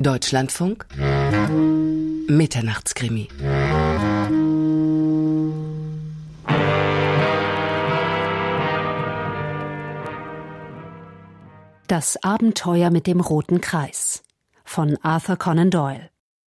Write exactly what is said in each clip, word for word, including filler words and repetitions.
Deutschlandfunk Mitternachtskrimi. Das Abenteuer mit dem roten Kreis von Arthur Conan Doyle.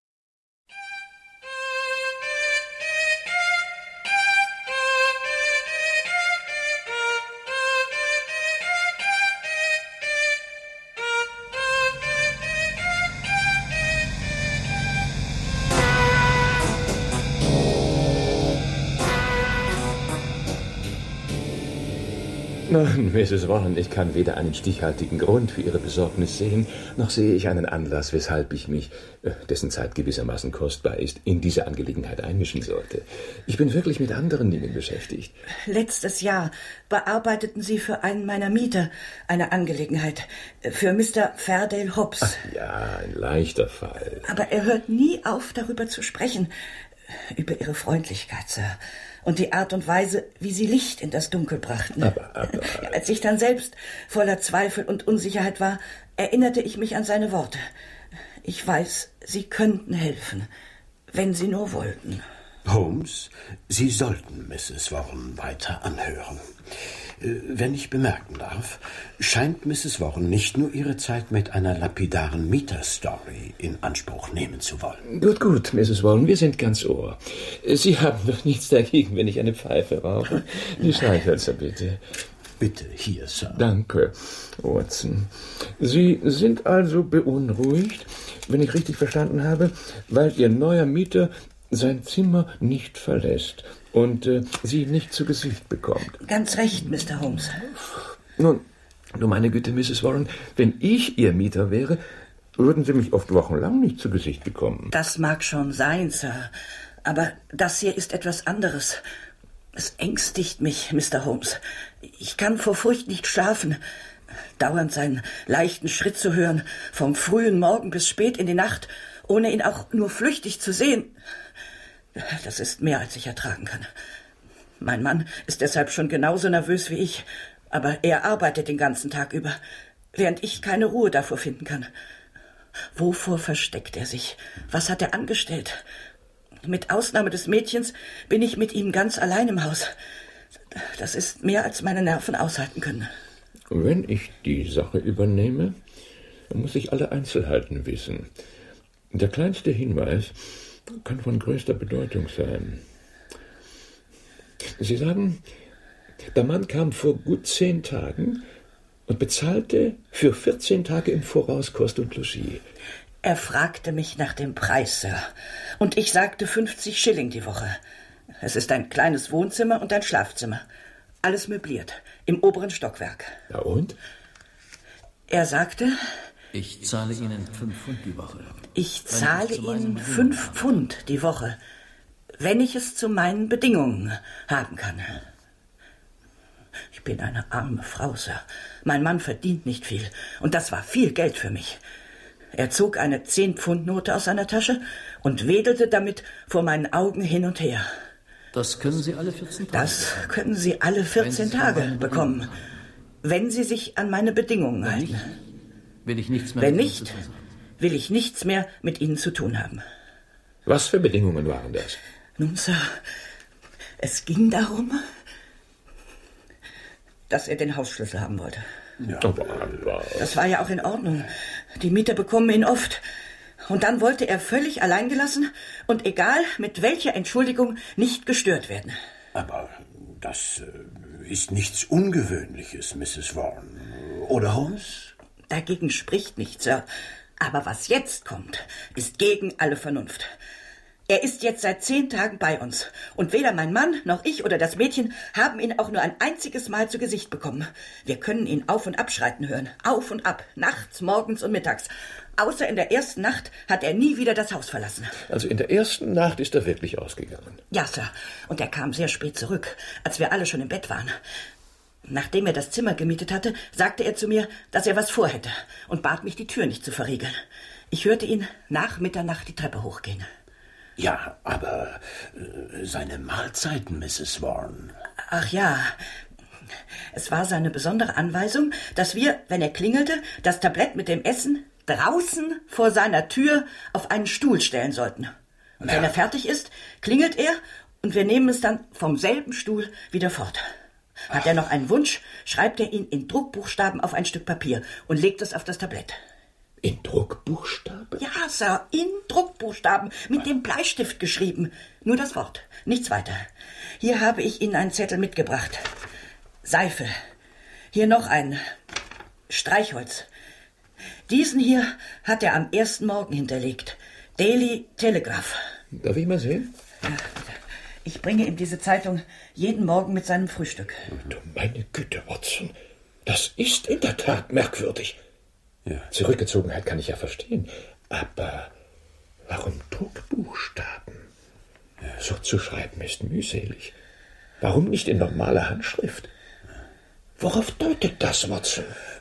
Nein, Misses Warren, ich kann weder einen stichhaltigen Grund für Ihre Besorgnis sehen, noch sehe ich einen Anlass, weshalb ich mich, dessen Zeit gewissermaßen kostbar ist, in diese Angelegenheit einmischen sollte. Ich bin wirklich mit anderen Dingen beschäftigt. Letztes Jahr bearbeiteten Sie für einen meiner Mieter eine Angelegenheit, für Mister Fairdale Hobbs. Ach ja, ein leichter Fall. Aber er hört nie auf, darüber zu sprechen, über Ihre Freundlichkeit, Sir. Und die Art und Weise, wie Sie Licht in das Dunkel brachten. Aber, aber... Als ich dann selbst voller Zweifel und Unsicherheit war, erinnerte ich mich an seine Worte. Ich weiß, Sie könnten helfen, wenn Sie nur wollten. Holmes, Sie sollten Misses Warren weiter anhören. Wenn ich bemerken darf, scheint Misses Warren nicht nur ihre Zeit mit einer lapidaren Mieterstory in Anspruch nehmen zu wollen. Gut, gut, Misses Warren, wir sind ganz Ohr. Sie haben doch nichts dagegen, wenn ich eine Pfeife rauche. Die Streichhölzer, bitte. Bitte, hier, Sir. Danke, Watson. Sie sind also beunruhigt, wenn ich richtig verstanden habe, weil Ihr neuer Mieter sein Zimmer nicht verlässt und äh, Sie nicht zu Gesicht bekommt. Ganz recht, Mister Holmes. Nun, du meine Güte, Misses Warren, wenn ich Ihr Mieter wäre, würden Sie mich oft wochenlang nicht zu Gesicht bekommen. Das mag schon sein, Sir, aber das hier ist etwas anderes. Es ängstigt mich, Mister Holmes. Ich kann vor Furcht nicht schlafen. Dauernd seinen leichten Schritt zu hören, vom frühen Morgen bis spät in die Nacht, ohne ihn auch nur flüchtig zu sehen. Das ist mehr, als ich ertragen kann. Mein Mann ist deshalb schon genauso nervös wie ich, aber er arbeitet den ganzen Tag über, während ich keine Ruhe davor finden kann. Wovor versteckt er sich? Was hat er angestellt? Mit Ausnahme des Mädchens bin ich mit ihm ganz allein im Haus. Das ist mehr, als meine Nerven aushalten können. Wenn ich die Sache übernehme, dann muss ich alle Einzelheiten wissen. Der kleinste Hinweis kann von größter Bedeutung sein. Sie sagen, der Mann kam vor gut zehn Tagen und bezahlte für vierzehn Tage im Voraus Kost und Logis. Er fragte mich nach dem Preis, Sir, und ich sagte fünfzig Schilling die Woche. Es ist ein kleines Wohnzimmer und ein Schlafzimmer. Alles möbliert, im oberen Stockwerk. Ja und? Er sagte... Ich zahle Ihnen fünf Pfund die Woche. Ich zahle Ihnen fünf Pfund die Woche, wenn ich es zu meinen Bedingungen haben kann. Ich bin eine arme Frau, Sir. Mein Mann verdient nicht viel, und das war viel Geld für mich. Er zog eine zehn-Pfund-Note aus seiner Tasche und wedelte damit vor meinen Augen hin und her. Das können Sie alle vierzehn Tage Das können Sie alle vierzehn Tage bekommen, wenn Sie sich an meine Bedingungen halten. Will ich nichts mehr Wenn mit nicht, Ihnen zu tun haben. will ich nichts mehr mit Ihnen zu tun haben. Was für Bedingungen waren das? Nun, Sir, es ging darum, dass er den Hausschlüssel haben wollte. Ja. Aber, aber. Das war ja auch in Ordnung. Die Mieter bekommen ihn oft. Und dann wollte er völlig allein gelassen und egal mit welcher Entschuldigung nicht gestört werden. Aber das äh, ist nichts Ungewöhnliches, Misses Warren. Oder, Holmes? Dagegen spricht nichts, Sir. Aber was jetzt kommt, ist gegen alle Vernunft. Er ist jetzt seit zehn Tagen bei uns. Und weder mein Mann noch ich oder das Mädchen haben ihn auch nur ein einziges Mal zu Gesicht bekommen. Wir können ihn auf- und abschreiten hören. Auf und ab. Nachts, morgens und mittags. Außer in der ersten Nacht hat er nie wieder das Haus verlassen. Also in der ersten Nacht ist er wirklich ausgegangen? Ja, Sir. Und er kam sehr spät zurück, als wir alle schon im Bett waren. Nachdem er das Zimmer gemietet hatte, sagte er zu mir, dass er was vorhätte und bat mich, die Tür nicht zu verriegeln. Ich hörte ihn nach Mitternacht die Treppe hochgehen. Ja, aber äh, seine Mahlzeiten, Misses Warren. Ach ja, es war seine besondere Anweisung, dass wir, wenn er klingelte, das Tablett mit dem Essen draußen vor seiner Tür auf einen Stuhl stellen sollten. Und wenn er fertig ist, klingelt er und wir nehmen es dann vom selben Stuhl wieder fort. Hat Ach. er noch einen Wunsch, schreibt er ihn in Druckbuchstaben auf ein Stück Papier und legt es auf das Tablett. In Druckbuchstaben? Ja, Sir, in Druckbuchstaben, mit dem Bleistift geschrieben. Nur das Wort, nichts weiter. Hier habe ich Ihnen einen Zettel mitgebracht. Seife. Hier noch ein Streichholz. Diesen hier hat er am ersten Morgen hinterlegt. Daily Telegraph. Darf ich mal sehen? Ja, ich bringe ihm diese Zeitung jeden Morgen mit seinem Frühstück. Du meine Güte, Watson. Das ist in der Tat merkwürdig. Ja. Zurückgezogenheit kann ich ja verstehen. Aber warum Druckbuchstaben? Ja. So zu schreiben ist mühselig. Warum nicht in normaler Handschrift? Worauf deutet das, Watson?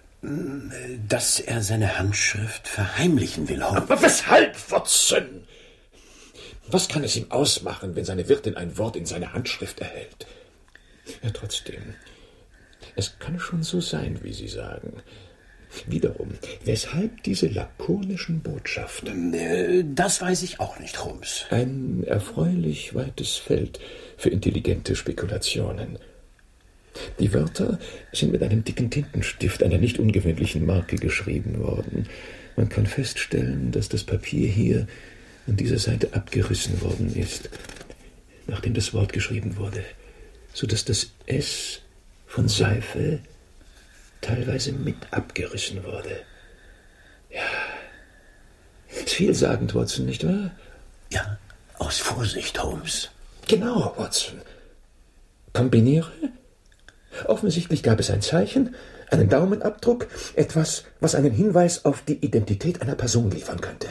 Dass er seine Handschrift verheimlichen will, Holmes. Aber weshalb, Watson? Was kann es ihm ausmachen, wenn seine Wirtin ein Wort in seiner Handschrift erhält? Ja, trotzdem, es kann schon so sein, wie Sie sagen. Wiederum, weshalb diese lakonischen Botschaften? Das weiß ich auch nicht, Holmes. Ein erfreulich weites Feld für intelligente Spekulationen. Die Wörter sind mit einem dicken Tintenstift einer nicht ungewöhnlichen Marke geschrieben worden. Man kann feststellen, dass das Papier hier an dieser Seite abgerissen worden ist, nachdem das Wort geschrieben wurde, so dass das S von Seife teilweise mit abgerissen wurde. Ja, ist vielsagend, Watson, nicht wahr? Ja, aus Vorsicht, Holmes. Genau, Watson. Kombiniere? Offensichtlich gab es ein Zeichen, einen Daumenabdruck, etwas, was einen Hinweis auf die Identität einer Person liefern könnte.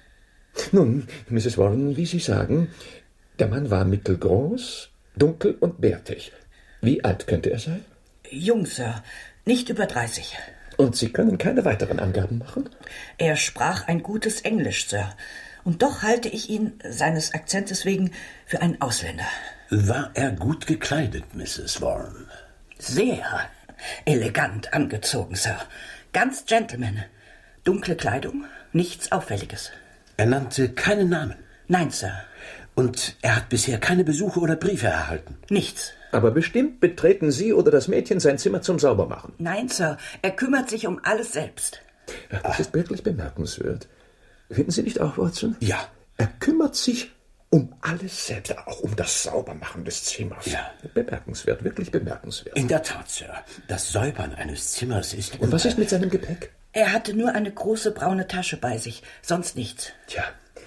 Nun, Misses Warren, wie Sie sagen, der Mann war mittelgroß, dunkel und bärtig. Wie alt könnte er sein? Jung, Sir, nicht über dreißig. Und Sie können keine weiteren Angaben machen? Er sprach ein gutes Englisch, Sir. Und doch halte ich ihn, seines Akzentes wegen, für einen Ausländer. War er gut gekleidet, Misses Warren? Sehr elegant angezogen, Sir. Ganz Gentleman. Dunkle Kleidung, nichts Auffälliges. Er nannte keinen Namen? Nein, Sir. Und er hat bisher keine Besuche oder Briefe erhalten? Nichts. Aber bestimmt betreten Sie oder das Mädchen sein Zimmer zum Saubermachen. Nein, Sir. Er kümmert sich um alles selbst. Das ist wirklich bemerkenswert. Finden Sie nicht auch, Watson? Ja. Er kümmert sich um alles selbst, auch um das Saubermachen des Zimmers. Ja. Bemerkenswert, wirklich bemerkenswert. In der Tat, Sir. Das Säubern eines Zimmers ist... Und was ist mit seinem Gepäck? Er hatte nur eine große braune Tasche bei sich, sonst nichts. Tja,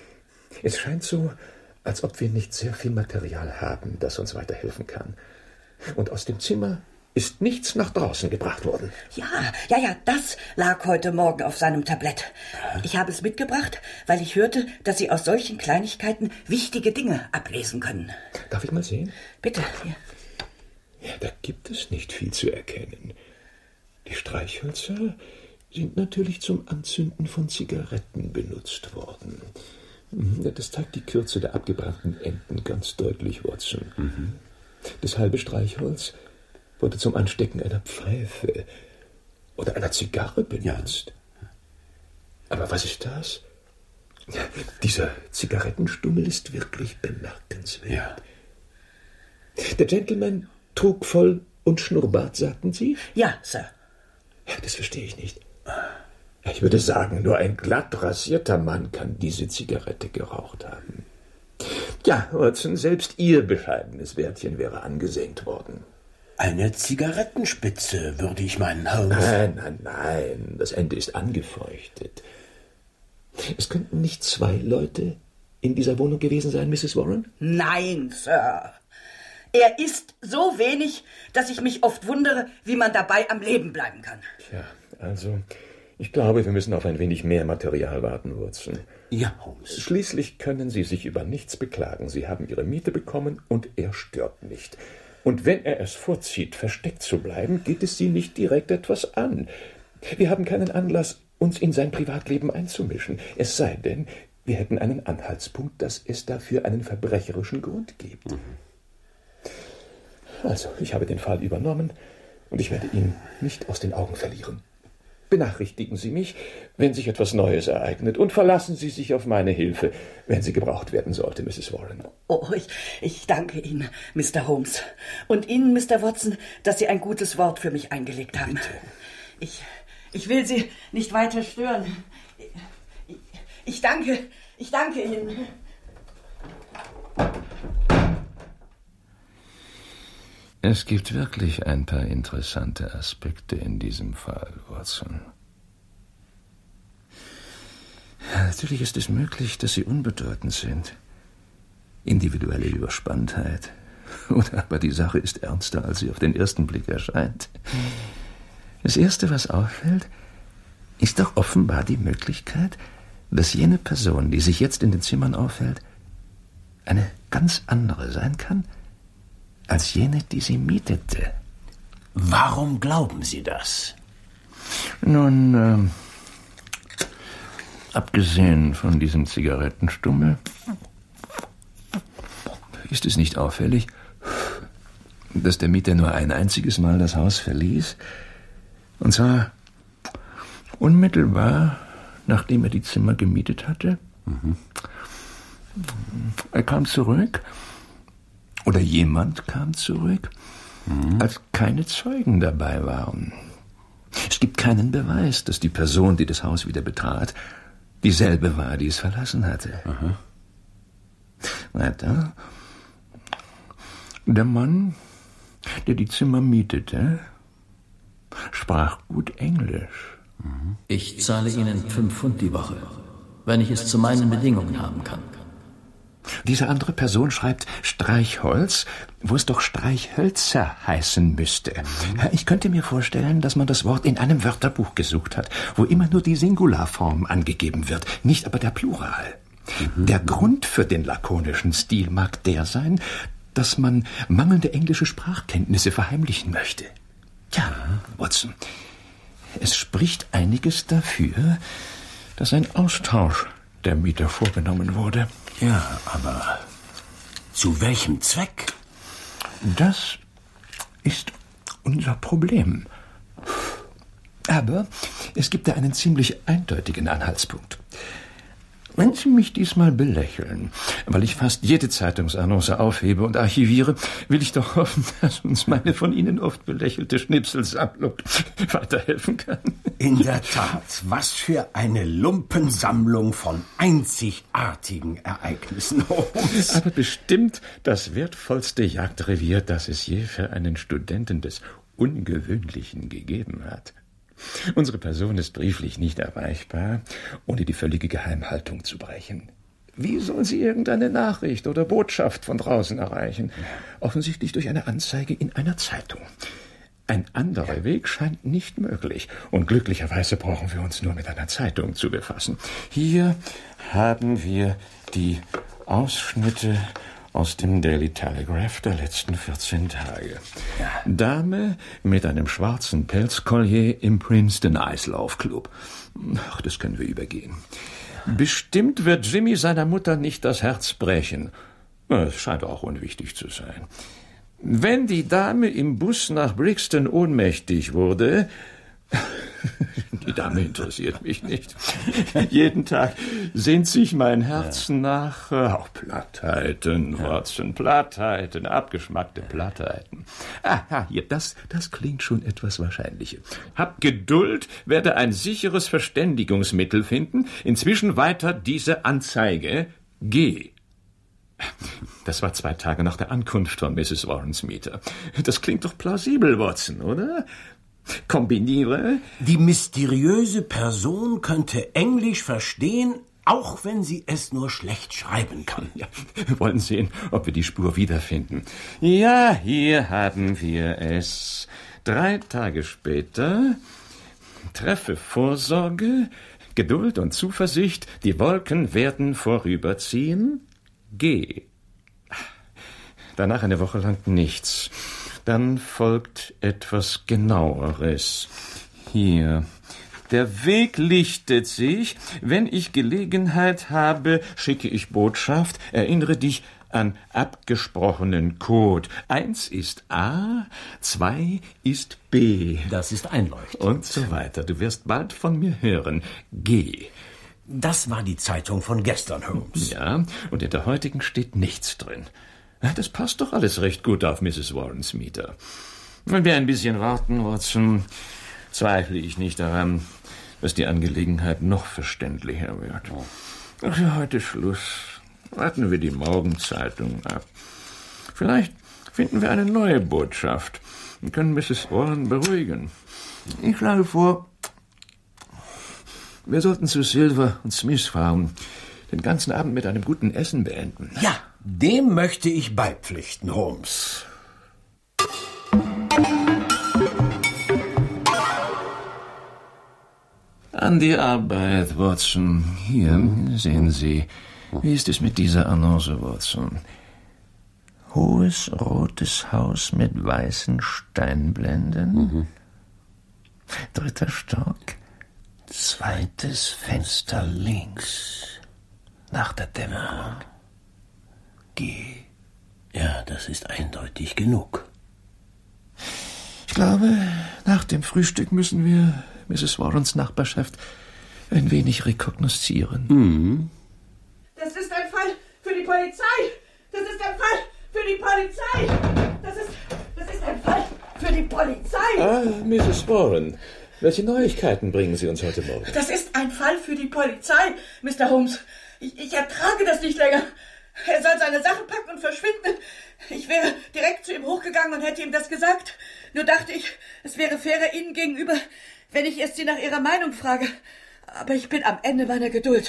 es scheint so, als ob wir nicht sehr viel Material haben, das uns weiterhelfen kann. Und aus dem Zimmer ist nichts nach draußen gebracht worden. Ja, ja, ja, das lag heute Morgen auf seinem Tablett. Ich habe es mitgebracht, weil ich hörte, dass Sie aus solchen Kleinigkeiten wichtige Dinge ablesen können. Darf ich mal sehen? Bitte. Hier. Ja, da gibt es nicht viel zu erkennen. Die Streichhölzer sind natürlich zum Anzünden von Zigaretten benutzt worden. Das zeigt die Kürze der abgebrannten Enden ganz deutlich, Watson. Mhm. Das halbe Streichholz wurde zum Anstecken einer Pfeife oder einer Zigarre benutzt. Ja. Aber was ist das? Ja, dieser Zigarettenstummel ist wirklich bemerkenswert. Ja. Der Gentleman trug Voll- und Schnurrbart, sagten Sie? Ja, Sir. Das verstehe ich nicht. Ich würde sagen, nur ein glatt rasierter Mann kann diese Zigarette geraucht haben. Ja, Watson, selbst Ihr bescheidenes Bärtchen wäre angesenkt worden. Eine Zigarettenspitze, würde ich meinen, Holmes. Nein, nein, nein, das Ende ist angefeuchtet. Es könnten nicht zwei Leute in dieser Wohnung gewesen sein, Misses Warren? Nein, Sir. Er isst so wenig, dass ich mich oft wundere, wie man dabei am Leben bleiben kann. Tja, also, ich glaube, wir müssen auf ein wenig mehr Material warten, Watson. Ja, Holmes. Schließlich können Sie sich über nichts beklagen. Sie haben Ihre Miete bekommen und er stört nicht. Und wenn er es vorzieht, versteckt zu bleiben, geht es Sie nicht direkt etwas an. Wir haben keinen Anlass, uns in sein Privatleben einzumischen. Es sei denn, wir hätten einen Anhaltspunkt, dass es dafür einen verbrecherischen Grund gibt. Mhm. Also, ich habe den Fall übernommen und ich werde ihn nicht aus den Augen verlieren. benachrichtigen Sie mich, wenn sich etwas Neues ereignet, und verlassen Sie sich auf meine Hilfe, wenn sie gebraucht werden sollte, Misses Warren. Oh, ich, ich danke Ihnen, Mister Holmes. Und Ihnen, Mister Watson, dass Sie ein gutes Wort für mich eingelegt haben. Bitte. Ich, ich will Sie nicht weiter stören. Ich, ich danke, ich danke Ihnen. Es gibt wirklich ein paar interessante Aspekte in diesem Fall, Watson. Natürlich ist es möglich, dass sie unbedeutend sind. Individuelle Überspanntheit. Oder aber die Sache ist ernster, als sie auf den ersten Blick erscheint. Das Erste, was auffällt, ist doch offenbar die Möglichkeit, dass jene Person, die sich jetzt in den Zimmern aufhält, eine ganz andere sein kann, als jene, die sie mietete. Warum glauben Sie das? Nun, ähm, abgesehen von diesem Zigarettenstummel, ist es nicht auffällig, dass der Mieter nur ein einziges Mal das Haus verließ, und zwar unmittelbar, nachdem er die Zimmer gemietet hatte. Mhm. Er kam zurück, oder jemand kam zurück, mhm. als keine Zeugen dabei waren. Es gibt keinen Beweis, dass die Person, die das Haus wieder betrat, dieselbe war, die es verlassen hatte. Aha. Weiter. Der Mann, der die Zimmer mietete, sprach gut Englisch. Mhm. Ich zahle Ihnen fünf Pfund die Woche, wenn ich es zu meinen Bedingungen haben kann. Diese andere Person schreibt Streichholz, wo es doch Streichhölzer heißen müsste. Ich könnte mir vorstellen, dass man das Wort in einem Wörterbuch gesucht hat, wo immer nur die Singularform angegeben wird, nicht aber der Plural. Mhm. Der Grund für den lakonischen Stil mag der sein, dass man mangelnde englische Sprachkenntnisse verheimlichen möchte. Ja, Watson, es spricht einiges dafür, dass ein Austausch der Mieter vorgenommen wurde. Ja, aber zu welchem Zweck? Das ist unser Problem. Aber es gibt da einen ziemlich eindeutigen Anhaltspunkt. Wenn Sie mich diesmal belächeln, weil ich fast jede Zeitungsannonce aufhebe und archiviere, will ich doch hoffen, dass uns meine von Ihnen oft belächelte Schnipselsammlung weiterhelfen kann. In der Tat, was für eine Lumpensammlung von einzigartigen Ereignissen. Aber bestimmt das wertvollste Jagdrevier, das es je für einen Studenten des Ungewöhnlichen gegeben hat. Unsere Person ist brieflich nicht erreichbar, ohne die völlige Geheimhaltung zu brechen. Wie soll sie irgendeine Nachricht oder Botschaft von draußen erreichen? Offensichtlich durch eine Anzeige in einer Zeitung. Ein anderer Weg scheint nicht möglich, und glücklicherweise brauchen wir uns nur mit einer Zeitung zu befassen. Hier haben wir die Ausschnitte aus dem Daily Telegraph der letzten vierzehn Tage. Ja. Dame mit einem schwarzen Pelzkollier im Princeton Eislaufclub. Ach, das können wir übergehen. Bestimmt wird Jimmy seiner Mutter nicht das Herz brechen. Es scheint auch unwichtig zu sein. Wenn die Dame im Bus nach Brixton ohnmächtig wurde... Die Dame interessiert mich nicht. Jeden Tag sehnt sich mein Herz ja. nach äh, auch Plattheiten, Watson, ja. Plattheiten, abgeschmackte Plattheiten. Aha, hier, das, das klingt schon etwas wahrscheinlicher. Hab Geduld, werde ein sicheres Verständigungsmittel finden. Inzwischen weiter diese Anzeige. Geh. Das war zwei Tage nach der Ankunft von Misses Warrens Mieter. Das klingt doch plausibel, Watson, oder? Kombiniere. Die mysteriöse Person könnte Englisch verstehen, auch wenn sie es nur schlecht schreiben kann. Ja, wir wollen sehen, ob wir die Spur wiederfinden. Ja, hier haben wir es. Drei Tage später. Treffe Vorsorge, Geduld und Zuversicht. Die Wolken werden vorüberziehen. Geh. Danach eine Woche lang nichts. Dann folgt etwas Genaueres. Hier. Der Weg lichtet sich. Wenn ich Gelegenheit habe, schicke ich Botschaft. Erinnere dich an abgesprochenen Code. Eins ist A, zwei ist B. Das ist einleuchtend. Und so weiter. Du wirst bald von mir hören. G. Das war die Zeitung von gestern, Holmes. Ja, und in der heutigen steht nichts drin. Das passt doch alles recht gut auf Misses Warrens Mieter. Wenn wir ein bisschen warten, Watson, zweifle ich nicht daran, dass die Angelegenheit noch verständlicher wird. Ach ja, heute Schluss. Warten wir die Morgenzeitung ab. Vielleicht finden wir eine neue Botschaft und können Misses Warren beruhigen. Ich schlage vor, wir sollten zu Silver und Smith fahren, den ganzen Abend mit einem guten Essen beenden. Ja, dem möchte ich beipflichten, Holmes. An die Arbeit, Watson. Hier, sehen Sie. Wie ist es mit dieser Annonce, Watson? Hohes, rotes Haus mit weißen Steinblenden. Mhm. Dritter Stock. Zweites Fenster links. Nach der Dämmerung. G. Ja, das ist eindeutig genug. Ich glaube, nach dem Frühstück müssen wir Misses Warrens Nachbarschaft ein wenig rekognoszieren. Mhm. Das ist ein Fall für die Polizei. Das ist ein Fall für die Polizei. Das ist, das ist ein Fall für die Polizei. Ah, Misses Warren. Welche Neuigkeiten bringen Sie uns heute Morgen? Das ist ein Fall für die Polizei, Mister Holmes. Ich, ich ertrage das nicht länger. Er soll seine Sachen packen und verschwinden. Ich wäre direkt zu ihm hochgegangen und hätte ihm das gesagt. Nur dachte ich, es wäre fairer Ihnen gegenüber, wenn ich erst Sie nach Ihrer Meinung frage. Aber ich bin am Ende meiner Geduld.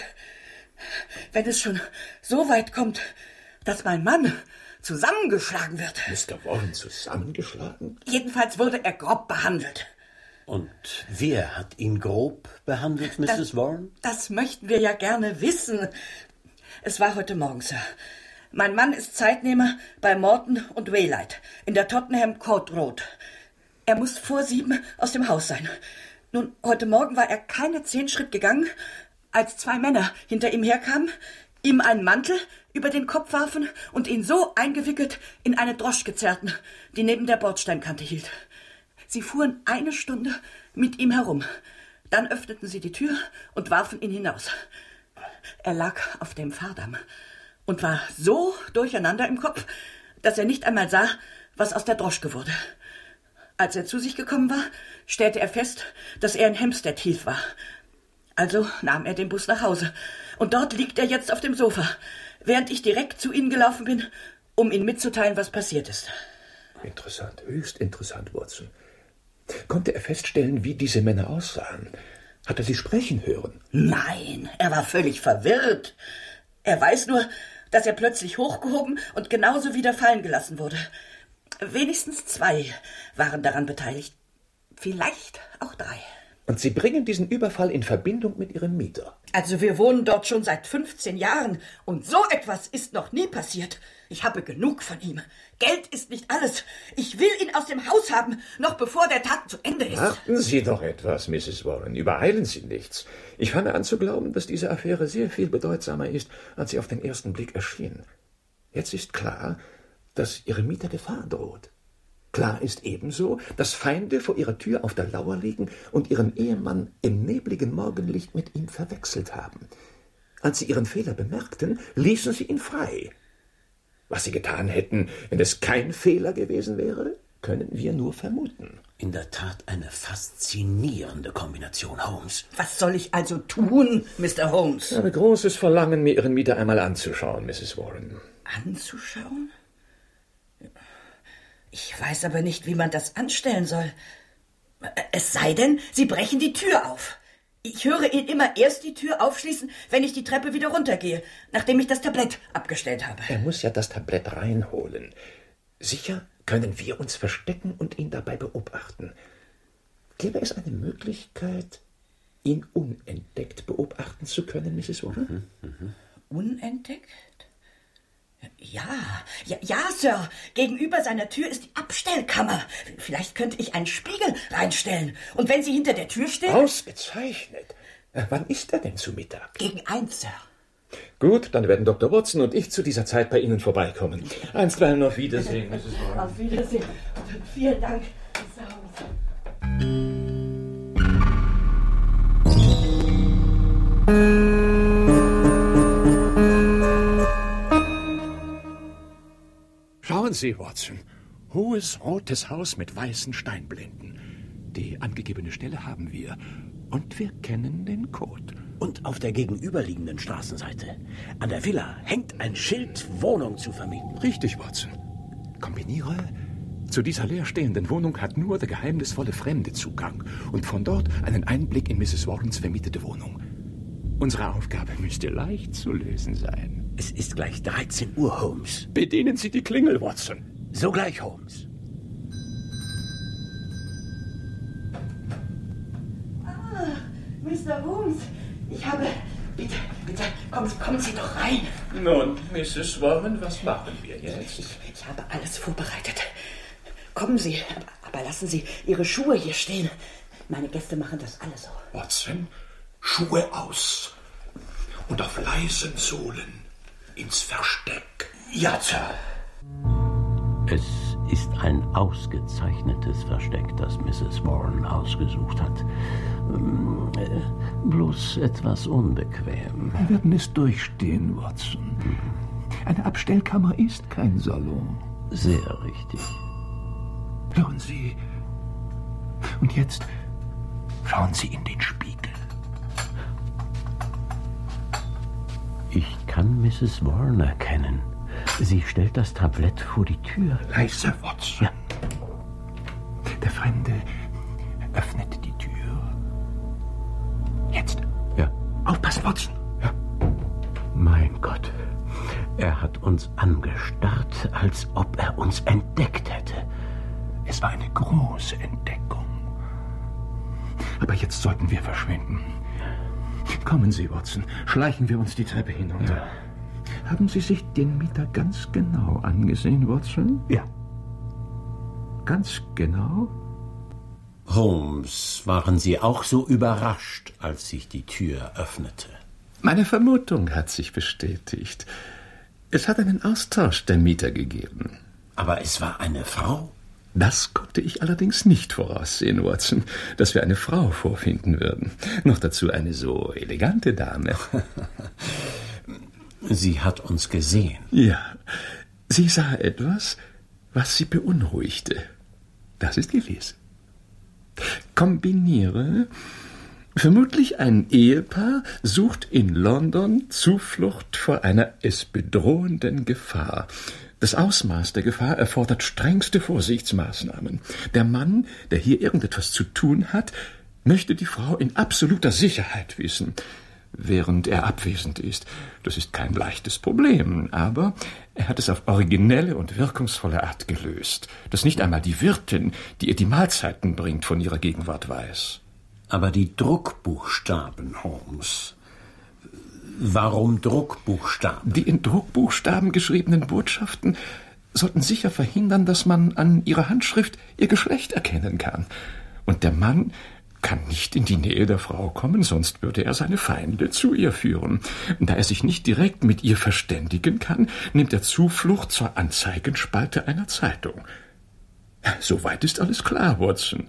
Wenn es schon so weit kommt, dass mein Mann zusammengeschlagen wird. Mister Warren zusammengeschlagen? Jedenfalls wurde er grob behandelt. Und wer hat ihn grob behandelt, Misses Das, Warren? das möchten wir ja gerne wissen. Es war heute Morgen, Sir. Mein Mann ist Zeitnehmer bei Morton und Waylide in der Tottenham Court Road. Er muss vor sieben aus dem Haus sein. Nun, heute Morgen war er keine zehn Schritt gegangen, als zwei Männer hinter ihm herkamen, ihm einen Mantel über den Kopf warfen und ihn so eingewickelt in eine Droschke zerrten, die neben der Bordsteinkante hielt. Sie fuhren eine Stunde mit ihm herum. Dann öffneten sie die Tür und warfen ihn hinaus. Er lag auf dem Fahrdamm und war so durcheinander im Kopf, dass er nicht einmal sah, was aus der Droschke wurde. Als er zu sich gekommen war, stellte er fest, dass er in Hampstead Heath war. Also nahm er den Bus nach Hause. Und dort liegt er jetzt auf dem Sofa, während ich direkt zu Ihnen gelaufen bin, um Ihnen mitzuteilen, was passiert ist. Interessant, höchst interessant, Watson. Konnte er feststellen, wie diese Männer aussahen? Hat er sie sprechen hören? Nein, er war völlig verwirrt. Er weiß nur, dass er plötzlich hochgehoben und genauso wieder fallen gelassen wurde. Wenigstens zwei waren daran beteiligt. Vielleicht auch drei. Und Sie bringen diesen Überfall in Verbindung mit Ihrem Mieter? Also wir wohnen dort schon seit fünfzehn Jahren und so etwas ist noch nie passiert. Ich habe genug von ihm. Geld ist nicht alles. Ich will ihn aus dem Haus haben, noch bevor der Tag zu Ende ist. Warten Sie doch etwas, Misses Warren. Übereilen Sie nichts. Ich fange an zu glauben, dass diese Affäre sehr viel bedeutsamer ist, als sie auf den ersten Blick erschien. Jetzt ist klar, dass Ihrem Mieter Gefahr droht. Klar ist ebenso, dass Feinde vor ihrer Tür auf der Lauer liegen und ihren Ehemann im nebligen Morgenlicht mit ihm verwechselt haben. Als sie ihren Fehler bemerkten, ließen sie ihn frei. Was sie getan hätten, wenn es kein Fehler gewesen wäre, können wir nur vermuten. In der Tat eine faszinierende Kombination, Holmes. Was soll ich also tun, Mister Holmes? Ich habe großes Verlangen, mir Ihren Mieter einmal anzuschauen, Misses Warren. Anzuschauen? Ich weiß aber nicht, wie man das anstellen soll. Es sei denn, Sie brechen die Tür auf. Ich höre ihn immer erst die Tür aufschließen, wenn ich die Treppe wieder runtergehe, nachdem ich das Tablett abgestellt habe. Er muss ja das Tablett reinholen. Sicher können wir uns verstecken und ihn dabei beobachten. Gäbe es eine Möglichkeit, ihn unentdeckt beobachten zu können, Misses Warren? Mhm, mhm. Unentdeckt? Ja, ja, ja, Sir. Gegenüber seiner Tür ist die Abstellkammer. Vielleicht könnte ich einen Spiegel reinstellen. Und wenn Sie hinter der Tür stehen... Ausgezeichnet. Wann ist er denn zu Mittag? Gegen eins, Sir. Gut, dann werden Doktor Watson und ich zu dieser Zeit bei Ihnen vorbeikommen. Einstweilen auf Wiedersehen, Misses Warren. Auf Wiedersehen. Vielen Dank, Mister Holmes. Schauen Sie, Watson. Hohes, rotes Haus mit weißen Steinblenden. Die angegebene Stelle haben wir. Und wir kennen den Code. Und auf der gegenüberliegenden Straßenseite, an der Villa, hängt ein Schild, Wohnung zu vermieten. Richtig, Watson. Kombiniere. Zu dieser leerstehenden Wohnung hat nur der geheimnisvolle Fremde Zugang und von dort einen Einblick in Misses Warrens vermietete Wohnung. Unsere Aufgabe müsste leicht zu lösen sein. Es ist gleich dreizehn Uhr, Holmes. Bedienen Sie die Klingel, Watson. Sogleich, Holmes. Ah, Mister Holmes, ich habe... Bitte, bitte, kommen, kommen Sie doch rein. Nun, Misses Warren, was machen wir jetzt? Ich, ich habe alles vorbereitet. Kommen Sie, aber lassen Sie Ihre Schuhe hier stehen. Meine Gäste machen das alle so. Watson, Schuhe aus und auf leisen Sohlen ins Versteck. Ja, Sir. Es ist ein ausgezeichnetes Versteck, das Misses Warren ausgesucht hat. Ähm, äh, bloß etwas unbequem. Wir werden es durchstehen, Watson. Eine Abstellkammer ist kein Salon. Sehr richtig. Hören Sie. Und jetzt schauen Sie in den Spiegel. Ich kann Misses Warren erkennen. Sie stellt das Tablett vor die Tür. Leise, Watson. Ja. Der Fremde öffnet die Tür. Jetzt. Ja. Aufpassen, Watson. Ja. Mein Gott. Er hat uns angestarrt, als ob er uns entdeckt hätte. Es war eine große Entdeckung. Aber jetzt sollten wir verschwinden. Kommen Sie, Watson. Schleichen wir uns die Treppe hinunter. Ja. Haben Sie sich den Mieter ganz genau angesehen, Watson? Ja. Ganz genau? Holmes, waren Sie auch so überrascht, als sich die Tür öffnete? Meine Vermutung hat sich bestätigt. Es hat einen Austausch der Mieter gegeben. Aber es war eine Frau? Das konnte ich allerdings nicht voraussehen, Watson, dass wir eine Frau vorfinden würden. Noch dazu eine so elegante Dame. Sie hat uns gesehen. Ja, sie sah etwas, was sie beunruhigte. Das ist gewiss. Kombiniere. Vermutlich ein Ehepaar sucht in London Zuflucht vor einer es bedrohenden Gefahr. Das Ausmaß der Gefahr erfordert strengste Vorsichtsmaßnahmen. Der Mann, der hier irgendetwas zu tun hat, möchte die Frau in absoluter Sicherheit wissen, während er abwesend ist. Das ist kein leichtes Problem, aber er hat es auf originelle und wirkungsvolle Art gelöst, dass nicht einmal die Wirtin, die ihr die Mahlzeiten bringt, von ihrer Gegenwart weiß. Aber die Druckbuchstaben, Holmes. Warum Druckbuchstaben? Die in Druckbuchstaben geschriebenen Botschaften sollten sicher verhindern, dass man an ihrer Handschrift ihr Geschlecht erkennen kann. Und der Mann kann nicht in die Nähe der Frau kommen, sonst würde er seine Feinde zu ihr führen. Da er sich nicht direkt mit ihr verständigen kann, nimmt er Zuflucht zur Anzeigenspalte einer Zeitung. Soweit ist alles klar, Watson.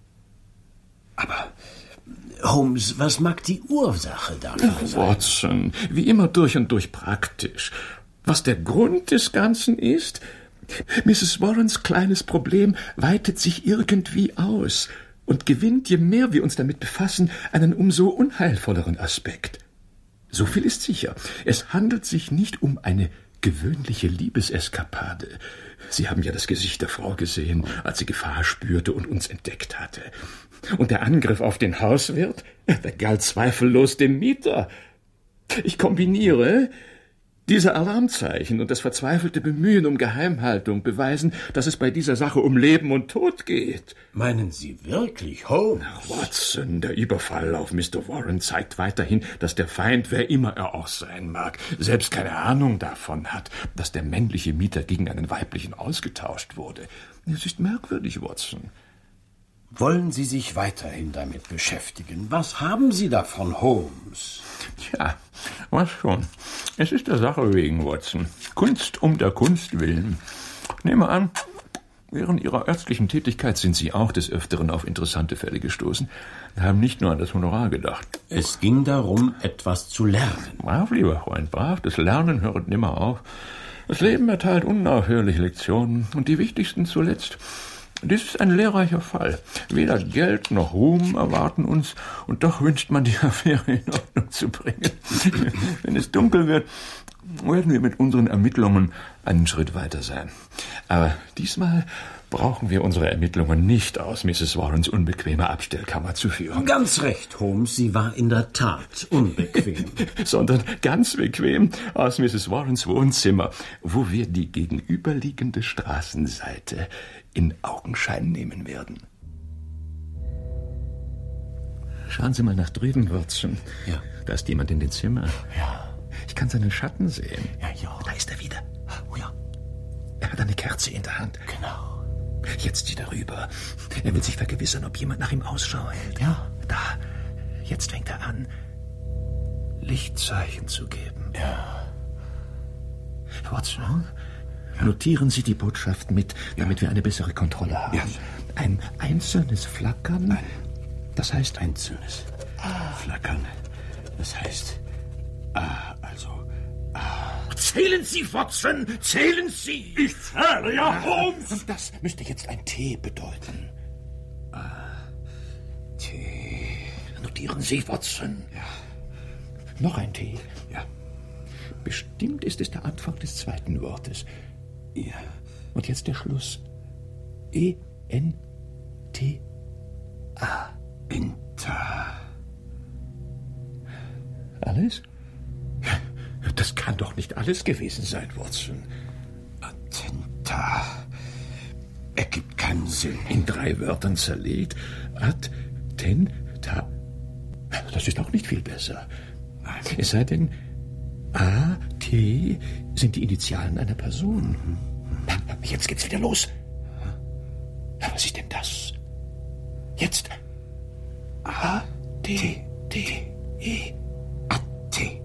Aber, Holmes, was mag die Ursache dafür sein? Watson, wie immer durch und durch praktisch. Was der Grund des Ganzen ist? Misses Warrens kleines Problem weitet sich irgendwie aus und gewinnt, je mehr wir uns damit befassen, einen umso unheilvolleren Aspekt. So viel ist sicher. Es handelt sich nicht um eine gewöhnliche Liebeseskapade. Sie haben ja das Gesicht der Frau gesehen, als sie Gefahr spürte und uns entdeckt hatte. Und der Angriff auf den Hauswirt, der galt zweifellos dem Mieter. Ich kombiniere. Diese Alarmzeichen und das verzweifelte Bemühen um Geheimhaltung beweisen, dass es bei dieser Sache um Leben und Tod geht. Meinen Sie wirklich, Holmes? Watson, der Überfall auf Mister Warren zeigt weiterhin, dass der Feind, wer immer er auch sein mag, selbst keine Ahnung davon hat, dass der männliche Mieter gegen einen weiblichen ausgetauscht wurde. Es ist merkwürdig, Watson. Wollen Sie sich weiterhin damit beschäftigen? Was haben Sie davon, Holmes? Tja, was schon. Es ist der Sache wegen, Watson. Kunst um der Kunst willen. Nehme an, während Ihrer ärztlichen Tätigkeit sind Sie auch des Öfteren auf interessante Fälle gestoßen. Wir haben nicht nur an das Honorar gedacht. Es ging darum, etwas zu lernen. Brav, lieber Freund, brav. Das Lernen hört nimmer auf. Das Leben erteilt unaufhörlich Lektionen. Und die wichtigsten zuletzt. Dies ist ein lehrreicher Fall. Weder Geld noch Ruhm erwarten uns, und doch wünscht man, die Affäre in Ordnung zu bringen. Wenn es dunkel wird, werden wir mit unseren Ermittlungen einen Schritt weiter sein. Aber diesmal brauchen wir unsere Ermittlungen nicht aus Misses Warrens unbequemer Abstellkammer zu führen. Ganz recht, Holmes, sie war in der Tat unbequem. Sondern ganz bequem aus Misses Warrens Wohnzimmer, wo wir die gegenüberliegende Straßenseite in Augenschein nehmen werden. Schauen Sie mal nach drüben, Watson. Ja. Da ist jemand in dem Zimmer. Ja. Ich kann seinen Schatten sehen. Ja, ja. Da ist er wieder. Oh ja. Er hat eine Kerze in der Hand. Genau. Jetzt zieht er rüber. Er will sich vergewissern, ob jemand nach ihm Ausschau hält. Ja. Da. Jetzt fängt er an, Lichtzeichen zu geben. Ja. Watson, ja. Notieren Sie die Botschaft mit, damit ja. wir eine bessere Kontrolle haben. Ja. Ein einzelnes Flackern, ein, das heißt einzelnes ah. Flackern, das heißt Ah, also Ah. Zählen Sie, Watson, zählen Sie! Ich zähle, ja, Holmes! Und das müsste jetzt ein T bedeuten. Ah. T. Notieren Sie, Watson. Ja. Noch ein T. Ja. Bestimmt ist es der Anfang des zweiten Wortes. Ja. Und jetzt der Schluss. E N T A. Enter. Alles? Das kann doch nicht alles gewesen sein, Watson. Attenta. Ergibt keinen Sinn. In drei Wörtern zerlegt. Attenta. Das ist auch nicht viel besser. Nein. Es sei denn, A, T sind die Initialen einer Person. Jetzt geht's wieder los. Was ist denn das? Jetzt. A, T, T, E. A, T.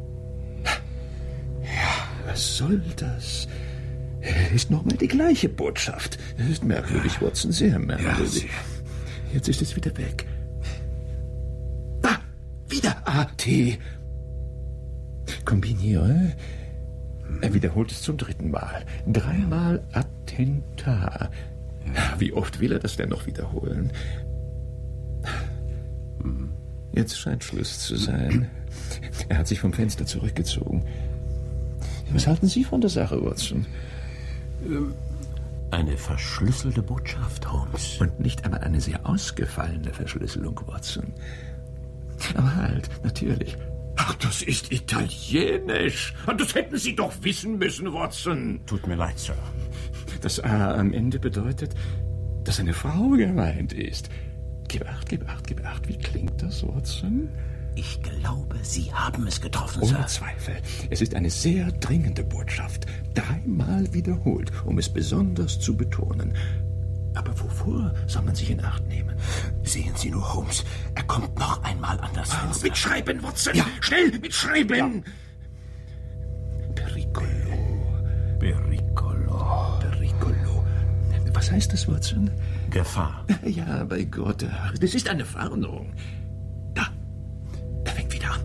Was soll das? Ist nochmal die gleiche Botschaft. Das ist merkwürdig, Watson, sehr merkwürdig. Ja, jetzt ist es wieder weg. Ah, wieder A, T. Kombiniere. Er wiederholt es zum dritten Mal. Dreimal Attentat. Wie oft will er das denn noch wiederholen? Jetzt scheint Schluss zu sein. Er hat sich vom Fenster zurückgezogen. Was halten Sie von der Sache, Watson? Eine verschlüsselte Botschaft, Holmes. Und nicht einmal eine sehr ausgefallene Verschlüsselung, Watson. Aber halt, natürlich. Ach, das ist italienisch. Das hätten Sie doch wissen müssen, Watson. Tut mir leid, Sir. Das A am Ende bedeutet, dass eine Frau gemeint ist. Gib acht, gib acht, gib acht. Wie klingt das, Watson? Ich glaube, Sie haben es getroffen, Ohne Sir. Ohne Zweifel. Es ist eine sehr dringende Botschaft. Dreimal wiederholt, um es besonders zu betonen. Aber wovor soll man sich in Acht nehmen? Sehen Sie nur, Holmes. Er kommt noch einmal an das Fenster. Mitschreiben, Watson! Ja. Schnell, mitschreiben! Ja. Pericolo. Pericolo. Pericolo. Was heißt das, Watson? Gefahr. Ja, bei Gott. Das ist eine Warnung. Da. Da fängt wieder an.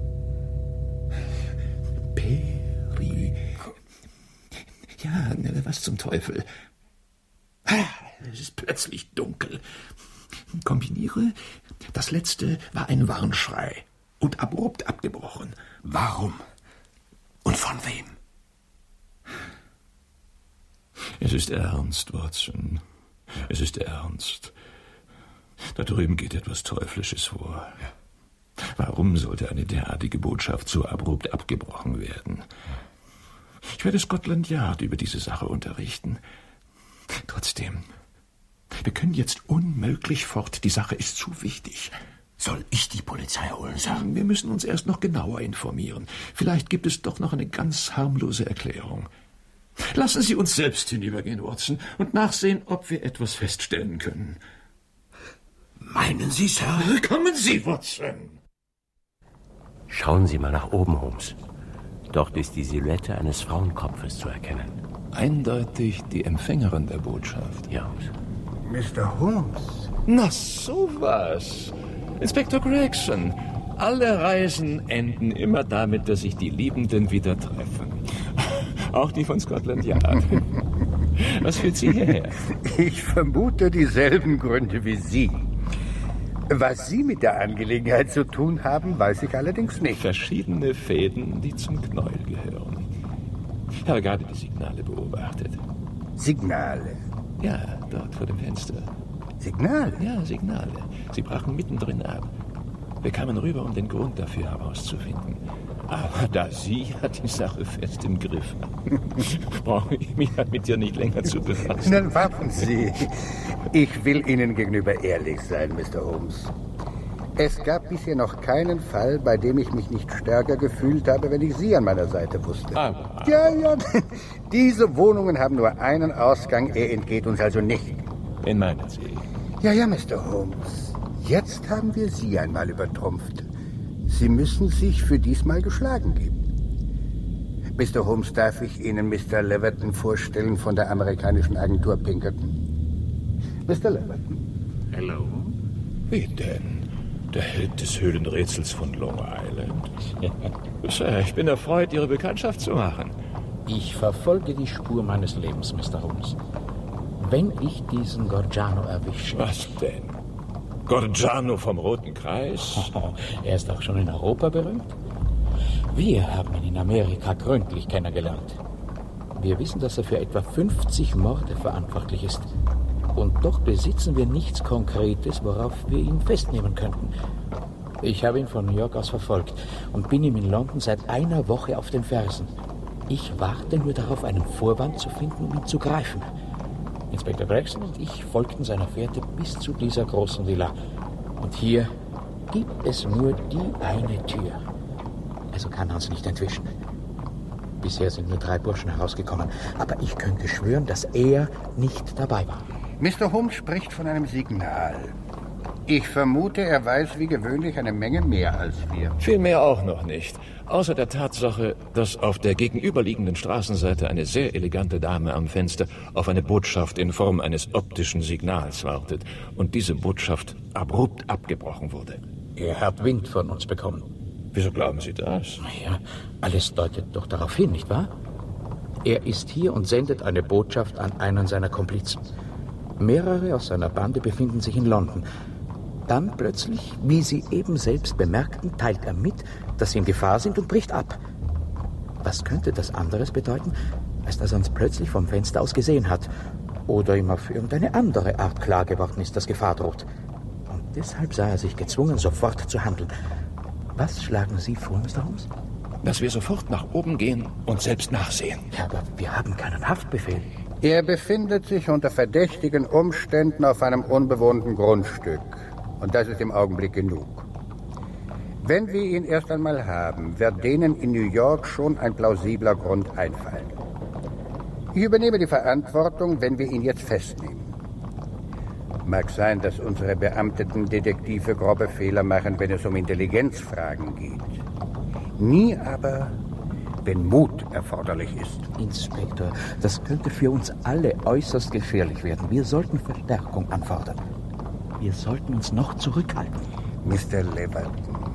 Peri... Ja, was zum Teufel? Es ist plötzlich dunkel. Kombiniere. Das letzte war ein Warnschrei. Und abrupt abgebrochen. Warum? Und von wem? Es ist ernst, Watson. Es ist ernst. Da drüben geht etwas Teuflisches vor. Warum sollte eine derartige Botschaft so abrupt abgebrochen werden? Ich werde Scotland Yard über diese Sache unterrichten. Trotzdem, wir können jetzt unmöglich fort. Die Sache ist zu wichtig. Soll ich die Polizei holen, Sir? Wir müssen uns erst noch genauer informieren. Vielleicht gibt es doch noch eine ganz harmlose Erklärung. Lassen Sie uns selbst hinübergehen, Watson, und nachsehen, ob wir etwas feststellen können. Meinen Sie, Sir? Kommen Sie, Watson! Schauen Sie mal nach oben, Holmes. Dort ist die Silhouette eines Frauenkopfes zu erkennen. Eindeutig die Empfängerin der Botschaft. Ja. Mister Holmes. Na sowas. Inspektor Gregson. Alle Reisen enden immer damit, dass sich die Liebenden wieder treffen. Auch die von Scotland Yard. Was führt Sie hierher? Ich vermute dieselben Gründe wie Sie. Was Sie mit der Angelegenheit zu tun haben, weiß ich allerdings nicht. Verschiedene Fäden, die zum Knäuel gehören. Ich habe gerade die Signale beobachtet. Signale? Ja, dort vor dem Fenster. Signale? Ja, Signale. Sie brachen mittendrin ab. Wir kamen rüber, um den Grund dafür herauszufinden. Aber da Sie hat die Sache fest im Griff. Brauche ich mich damit ja nicht länger zu befassen. Dann warten Sie. Ich will Ihnen gegenüber ehrlich sein, Mister Holmes. Es gab bisher noch keinen Fall, bei dem ich mich nicht stärker gefühlt habe, wenn ich Sie an meiner Seite wusste. Aber... Ja, ja. Diese Wohnungen haben nur einen Ausgang. Er entgeht uns also nicht. Wen meinen Sie? Ja, ja, Mister Holmes. Jetzt haben wir Sie einmal übertrumpft. Sie müssen sich für diesmal geschlagen geben. Mister Holmes, darf ich Ihnen Mister Leverton vorstellen von der amerikanischen Agentur Pinkerton? Mister Leverton. Hallo. Wie denn? Der Held des Höhlenrätsels von Long Island. Sir, ich bin erfreut, Ihre Bekanntschaft zu machen. Ich verfolge die Spur meines Lebens, Mister Holmes. Wenn ich diesen Gorgiano erwische... Was denn? Gorgiano vom Roten Kreis? Oh, er ist auch schon in Europa berühmt. Wir haben ihn in Amerika gründlich kennengelernt. Wir wissen, dass er für etwa fünfzig Morde verantwortlich ist. Und doch besitzen wir nichts Konkretes, worauf wir ihn festnehmen könnten. Ich habe ihn von New York aus verfolgt und bin ihm in London seit einer Woche auf den Fersen. Ich warte nur darauf, einen Vorwand zu finden, um ihn zu greifen. Inspektor Gregson und ich folgten seiner Fährte bis zu dieser großen Villa. Und hier gibt es nur die eine Tür. Also kann er uns nicht entwischen. Bisher sind nur drei Burschen herausgekommen, aber ich könnte schwören, dass er nicht dabei war. Mister Holmes spricht von einem Signal. Ich vermute, er weiß wie gewöhnlich eine Menge mehr als wir. Viel mehr auch noch nicht. Außer der Tatsache, dass auf der gegenüberliegenden Straßenseite eine sehr elegante Dame am Fenster auf eine Botschaft in Form eines optischen Signals wartet und diese Botschaft abrupt abgebrochen wurde. Er hat Wind von uns bekommen. Wieso glauben Sie das? Naja, alles deutet doch darauf hin, nicht wahr? Er ist hier und sendet eine Botschaft an einen seiner Komplizen. Mehrere aus seiner Bande befinden sich in London. Dann plötzlich, wie Sie eben selbst bemerkten, teilt er mit, dass sie in Gefahr sind und bricht ab. Was könnte das anderes bedeuten, als dass er uns plötzlich vom Fenster aus gesehen hat oder ihm auf irgendeine andere Art klar geworden ist, dass Gefahr droht. Und deshalb sah er sich gezwungen, sofort zu handeln. Was schlagen Sie vor, Mister Holmes? Dass wir sofort nach oben gehen und selbst nachsehen. Ja, aber wir haben keinen Haftbefehl. Er befindet sich unter verdächtigen Umständen auf einem unbewohnten Grundstück. Und das ist im Augenblick genug. Wenn wir ihn erst einmal haben, wird denen in New York schon ein plausibler Grund einfallen. Ich übernehme die Verantwortung, wenn wir ihn jetzt festnehmen. Mag sein, dass unsere beamteten Detektive grobe Fehler machen, wenn es um Intelligenzfragen geht. Nie aber, wenn Mut erforderlich ist. Inspektor, das könnte für uns alle äußerst gefährlich werden. Wir sollten Verstärkung anfordern. Wir sollten uns noch zurückhalten. Mister Leverton,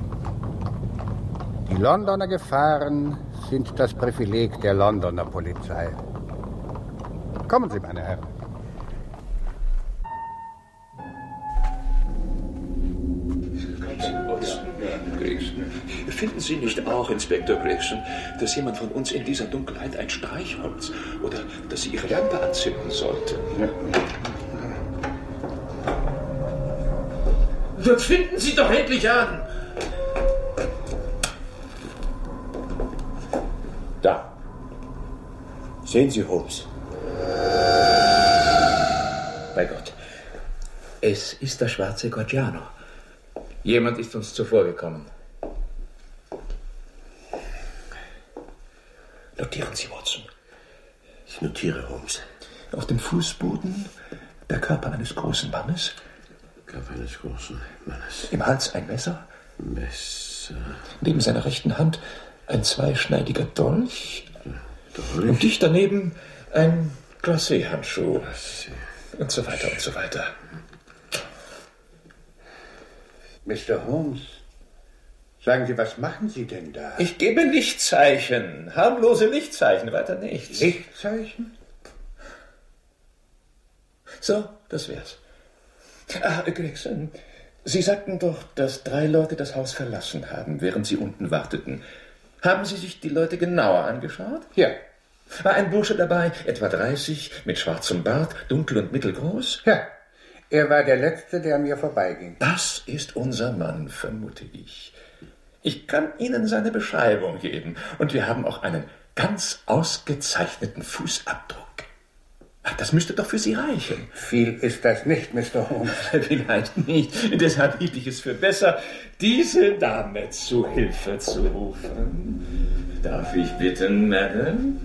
die Londoner Gefahren sind das Privileg der Londoner Polizei. Kommen Sie, meine Herren. Finden Sie nicht auch, Inspektor Gregson, dass jemand von uns in dieser Dunkelheit ein Streichholz oder dass Sie Ihre Lampe anzünden sollte? Ja. Dann finden Sie doch endlich an! Da. Sehen Sie, Holmes. Bei Gott. Es ist der schwarze Gorgiano. Jemand ist uns zuvorgekommen. Notieren Sie, Watson. Ich notiere, Holmes. Auf dem Fußboden der Körper eines großen Mannes. Körper eines großen Mannes. Im Hals ein Messer. Messer. Neben seiner rechten Hand ein zweischneidiger Dolch. Dolch. Und dicht daneben ein Glacé-Handschuh. Und so weiter und so weiter. Mister Holmes, sagen Sie, was machen Sie denn da? Ich gebe Lichtzeichen. Harmlose Lichtzeichen, weiter nichts. Lichtzeichen? So, das wär's. Ah, Gregson, Sie sagten doch, dass drei Leute das Haus verlassen haben, während Sie unten warteten. Haben Sie sich die Leute genauer angeschaut? Ja. War ein Bursche dabei, etwa dreißig, mit schwarzem Bart, dunkel und mittelgroß? Ja. Er war der Letzte, der an mir vorbeiging. Das ist unser Mann, vermute ich. Ich kann Ihnen seine Beschreibung geben. Und wir haben auch einen ganz ausgezeichneten Fußabdruck. Ach, das müsste doch für Sie reichen. Viel ist das nicht, Mister Holmes. Vielleicht nicht. Deshalb hielt ich es für besser, diese Dame zu Hilfe zu rufen. Darf ich bitten, Madame?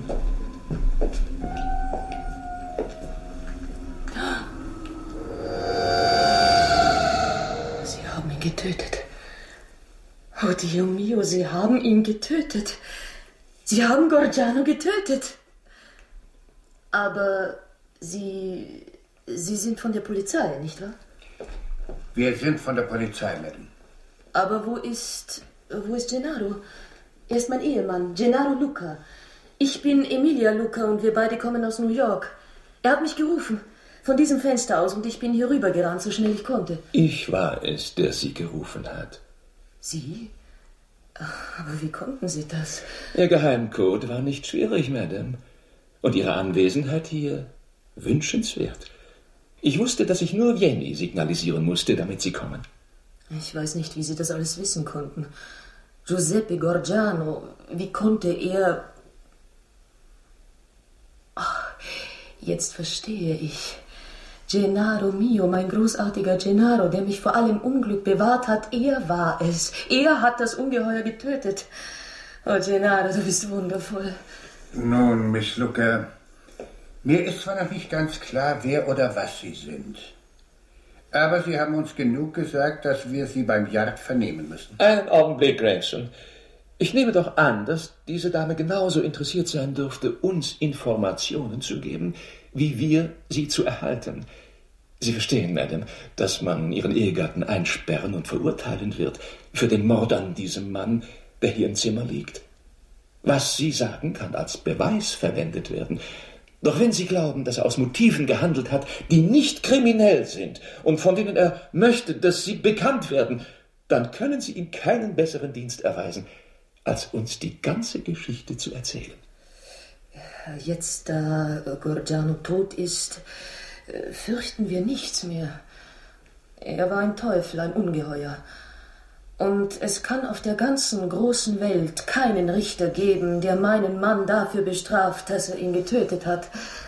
Sie haben ihn getötet. Oh Dio mio, Sie haben ihn getötet. Sie haben Gorgiano getötet. Aber Sie... Sie sind von der Polizei, nicht wahr? Wir sind von der Polizei, Madame. Aber wo ist... Wo ist Gennaro? Er ist mein Ehemann, Gennaro Luca. Ich bin Emilia Luca und wir beide kommen aus New York. Er hat mich gerufen, von diesem Fenster aus, und ich bin hier rübergerannt, so schnell ich konnte. Ich war es, der Sie gerufen hat. Sie? Ach, aber wie konnten Sie das? Ihr Geheimcode war nicht schwierig, Madame. Und Ihre Anwesenheit hier wünschenswert. Ich wusste, dass ich nur Jenny signalisieren musste, damit Sie kommen. Ich weiß nicht, wie Sie das alles wissen konnten. Giuseppe Gorgiano, wie konnte er... Ach, jetzt verstehe ich. Gennaro mio, mein großartiger Gennaro, der mich vor allem Unglück bewahrt hat, er war es. Er hat das Ungeheuer getötet. Oh, Gennaro, du bist wundervoll. Nun, Miss Luca, mir ist zwar noch nicht ganz klar, wer oder was Sie sind. Aber Sie haben uns genug gesagt, dass wir Sie beim Yard vernehmen müssen. Einen Augenblick, Gregson. Ich nehme doch an, dass diese Dame genauso interessiert sein dürfte, uns Informationen zu geben, wie wir sie zu erhalten. Sie verstehen, Madame, dass man Ihren Ehegatten einsperren und verurteilen wird für den Mord an diesem Mann, der hier im Zimmer liegt. Was Sie sagen, kann als Beweis verwendet werden. Doch wenn Sie glauben, dass er aus Motiven gehandelt hat, die nicht kriminell sind und von denen er möchte, dass sie bekannt werden, dann können Sie ihm keinen besseren Dienst erweisen, als uns die ganze Geschichte zu erzählen. Jetzt, da Gorgiano tot ist, fürchten wir nichts mehr. Er war ein Teufel, ein Ungeheuer. Und es kann auf der ganzen großen Welt keinen Richter geben, der meinen Mann dafür bestraft, dass er ihn getötet hat.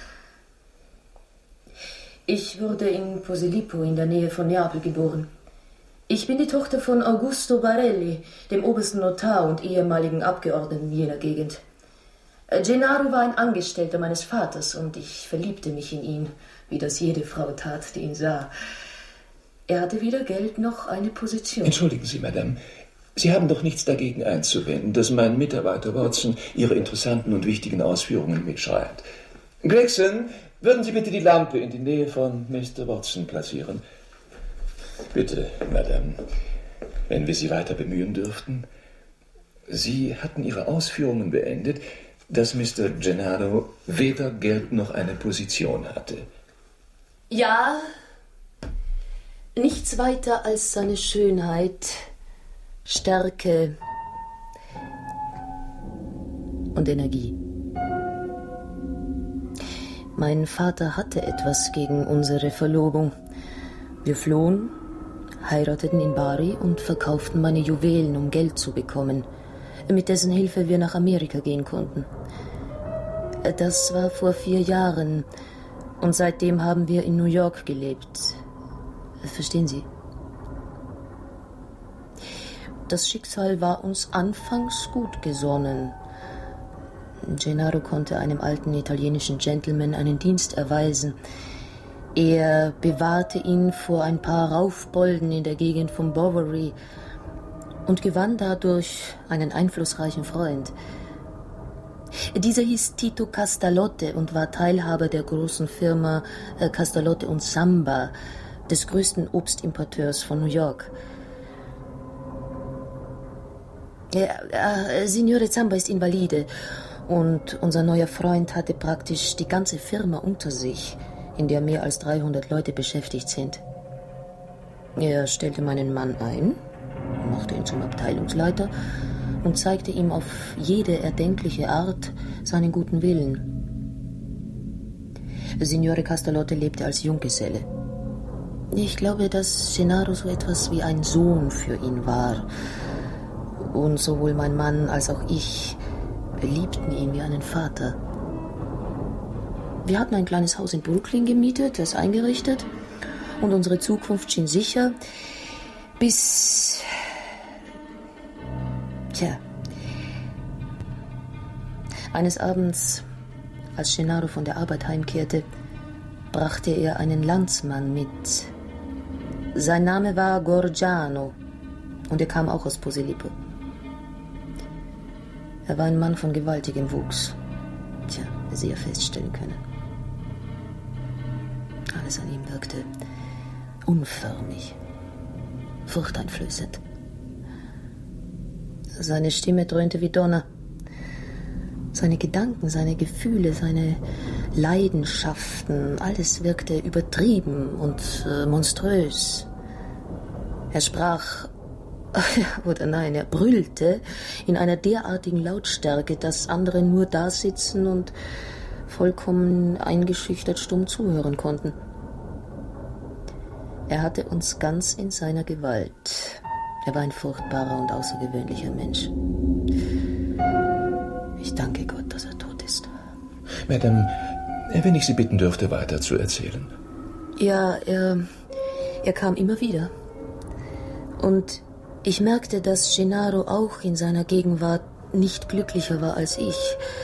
Ich wurde in Posillipo in der Nähe von Neapel geboren. Ich bin die Tochter von Augusto Barelli, dem obersten Notar und ehemaligen Abgeordneten jener Gegend. Gennaro war ein Angestellter meines Vaters und ich verliebte mich in ihn, wie das jede Frau tat, die ihn sah. Er hatte weder Geld noch eine Position. Entschuldigen Sie, Madame. Sie haben doch nichts dagegen einzuwenden, dass mein Mitarbeiter Watson Ihre interessanten und wichtigen Ausführungen mitschreibt. Gregson, würden Sie bitte die Lampe in die Nähe von Mister Watson platzieren? Bitte, Madame, wenn wir Sie weiter bemühen dürften. Sie hatten Ihre Ausführungen beendet, dass Mister Gennaro weder Geld noch eine Position hatte. Ja, nichts weiter als seine Schönheit, Stärke und Energie. Mein Vater hatte etwas gegen unsere Verlobung. Wir flohen, heirateten in Bari und verkauften meine Juwelen, um Geld zu bekommen, mit dessen Hilfe wir nach Amerika gehen konnten. Das war vor vier Jahren und seitdem haben wir in New York gelebt. Verstehen Sie? Das Schicksal war uns anfangs gut gesonnen. Gennaro konnte einem alten italienischen Gentleman einen Dienst erweisen. Er bewahrte ihn vor ein paar Raufbolden in der Gegend von Bovary. und gewann dadurch einen einflussreichen Freund. Dieser hieß Tito Castalotte und war Teilhaber der großen Firma Castalotte und Samba, des größten Obstimporteurs von New York. Ja, äh, Signore Zamba ist Invalide und unser neuer Freund hatte praktisch die ganze Firma unter sich, in der mehr als dreihundert Leute beschäftigt sind. Er stellte meinen Mann ein, machte ihn zum Abteilungsleiter und zeigte ihm auf jede erdenkliche Art seinen guten Willen. Signore Castalotte lebte als Junggeselle. Ich glaube, dass Gennaro so etwas wie ein Sohn für ihn war. Und sowohl mein Mann als auch ich liebten ihn wie einen Vater. Wir hatten ein kleines Haus in Brooklyn gemietet, das eingerichtet, und unsere Zukunft schien sicher, bis... Tja. Eines Abends, als Gennaro von der Arbeit heimkehrte, brachte er einen Landsmann mit. Sein Name war Gorgiano und er kam auch aus Posillipo. Er war ein Mann von gewaltigem Wuchs. Tja, wie Sie ja feststellen können. Alles an ihm wirkte unförmig, furchteinflößend. Seine Stimme dröhnte wie Donner. Seine Gedanken, seine Gefühle, seine Leidenschaften, alles wirkte übertrieben und äh, monströs. Er sprach, oder nein, er brüllte in einer derartigen Lautstärke, dass andere nur da sitzen und vollkommen eingeschüchtert stumm zuhören konnten. Er hatte uns ganz in seiner Gewalt. Er war ein furchtbarer und außergewöhnlicher Mensch. Ich danke Gott, dass er tot ist. Madame, wenn ich Sie bitten dürfte, weiter zu erzählen. Ja, er, er kam immer wieder. Und ich merkte, dass Gennaro auch in seiner Gegenwart nicht glücklicher war als ich.